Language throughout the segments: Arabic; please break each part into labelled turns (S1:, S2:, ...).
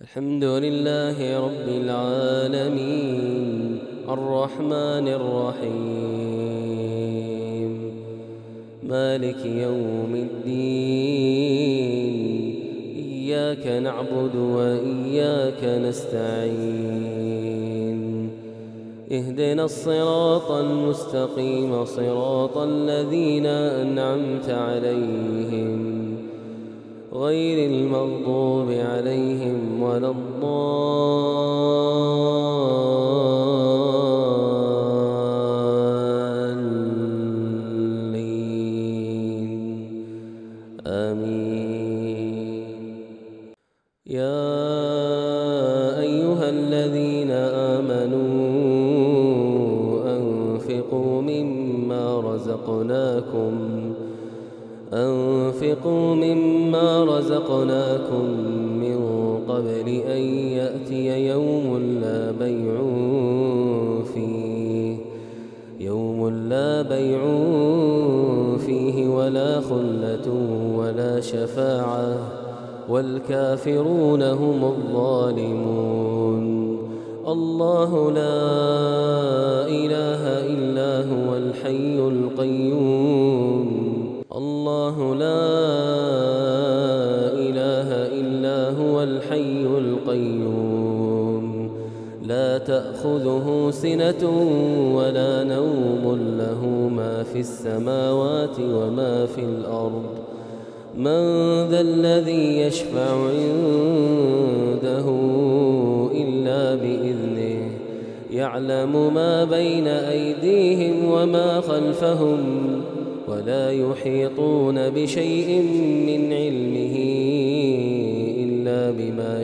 S1: الحمد لله رب العالمين الرحمن الرحيم مالك يوم الدين إياك نعبد وإياك نستعين اهدنا الصراط المستقيم صراط الذين أنعمت عليهم غير المغضوب عليهم ولا الضالين آمين. يا أيها الذين آمنوا أنفقوا مما رزقناكم من قبل أن يأتي يوم لا بيع فيه ولا خلة ولا شفاعة والكافرون هم الظالمون. الله لا إله إلا هو الحي القيوم الله لا إله إلا هو الحي القيوم لا تأخذه سنة ولا نوم له ما في السماوات وما في الأرض من ذا الذي يشفع عنده إلا بإذنه يعلم ما بين أيديهم وما خلفهم ولا يحيطون بشيء من علمه إلا بما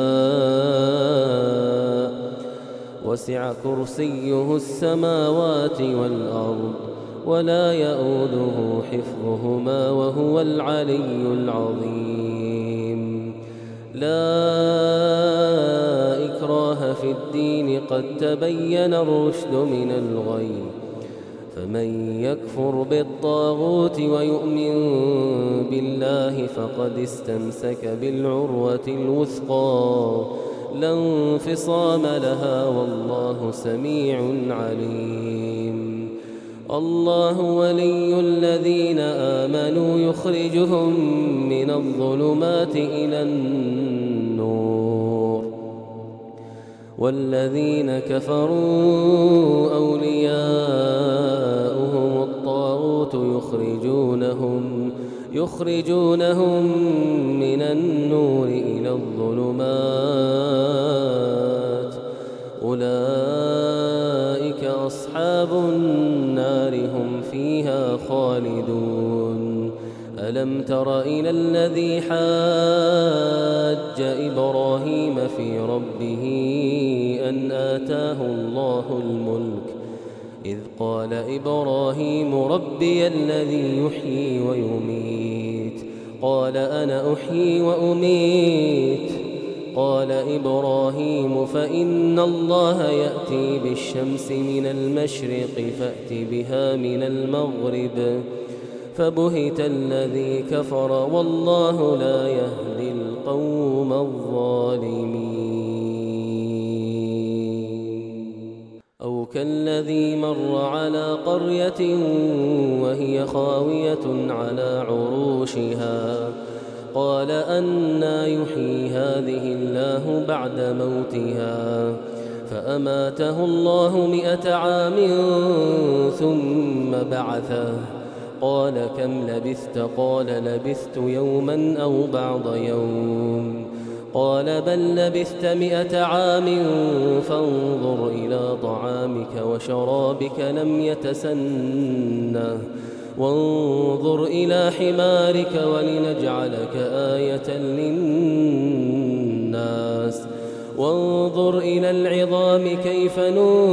S1: شاء وسع كرسيه السماوات والأرض ولا يؤوده حفظهما وهو العلي العظيم. لا إكراه في الدين قد تبين الرشد من الغي فمن يكفر بالطاغوت ويؤمن بالله فقد استمسك بالعروة الوثقى لا انفصام لها والله سميع عليم. الله ولي الذين آمنوا يخرجهم من الظلمات إلى النور والذين كفروا أولياؤهم الطاغوت يخرجونهم من النور إلى الظلمات أولئك أصحاب النار هم فيها خالدون. ألم تر إلى الذي حاج إبراهيم في ربه أن آتاه الله الملك إذ قال إبراهيم ربي الذي يحيي ويميت قال أنا أحيي وأميت قال إبراهيم فإن الله يأتي بالشمس من المشرق فأت بها من المغرب فبهت الذي كفر والله لا يهدي القوم الظالمين. أو كالذي مر على قرية وهي خاوية على عروشها قال أنى يحيي هذه الله بعد موتها فأماته الله 100 عام ثم بعثه قال كم لبثت قال لبثت يوما أو بعض يوم قال بل لبثت 100 عام فانظر إلى طعامك وشرابك لم يتسنه وانظر إلى حمارك ولنجعلك آية للناس وانظر إلى العظام كيف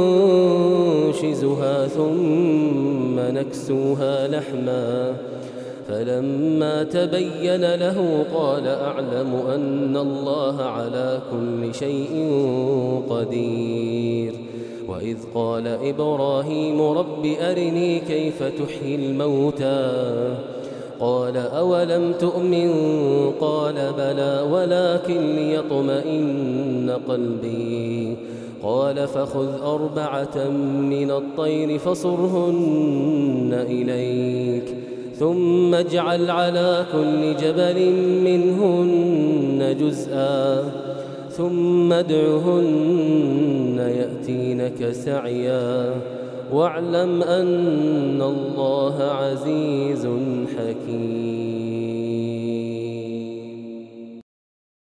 S1: ننشزها ثم نكسوها لحما فلما تبين له قال أعلم أن الله على كل شيء قدير. وإذ قال إبراهيم رب أرني كيف تحيي الموتى قال أولم تؤمن قال بلى ولكن ليطمئن قلبي قال فخذ 4 من الطير فصرهن إليك ثم اجعل على كل جبل منهن جزءا ثم ادعهن يأتينك سعيا واعلم أن الله عزيز حكيم.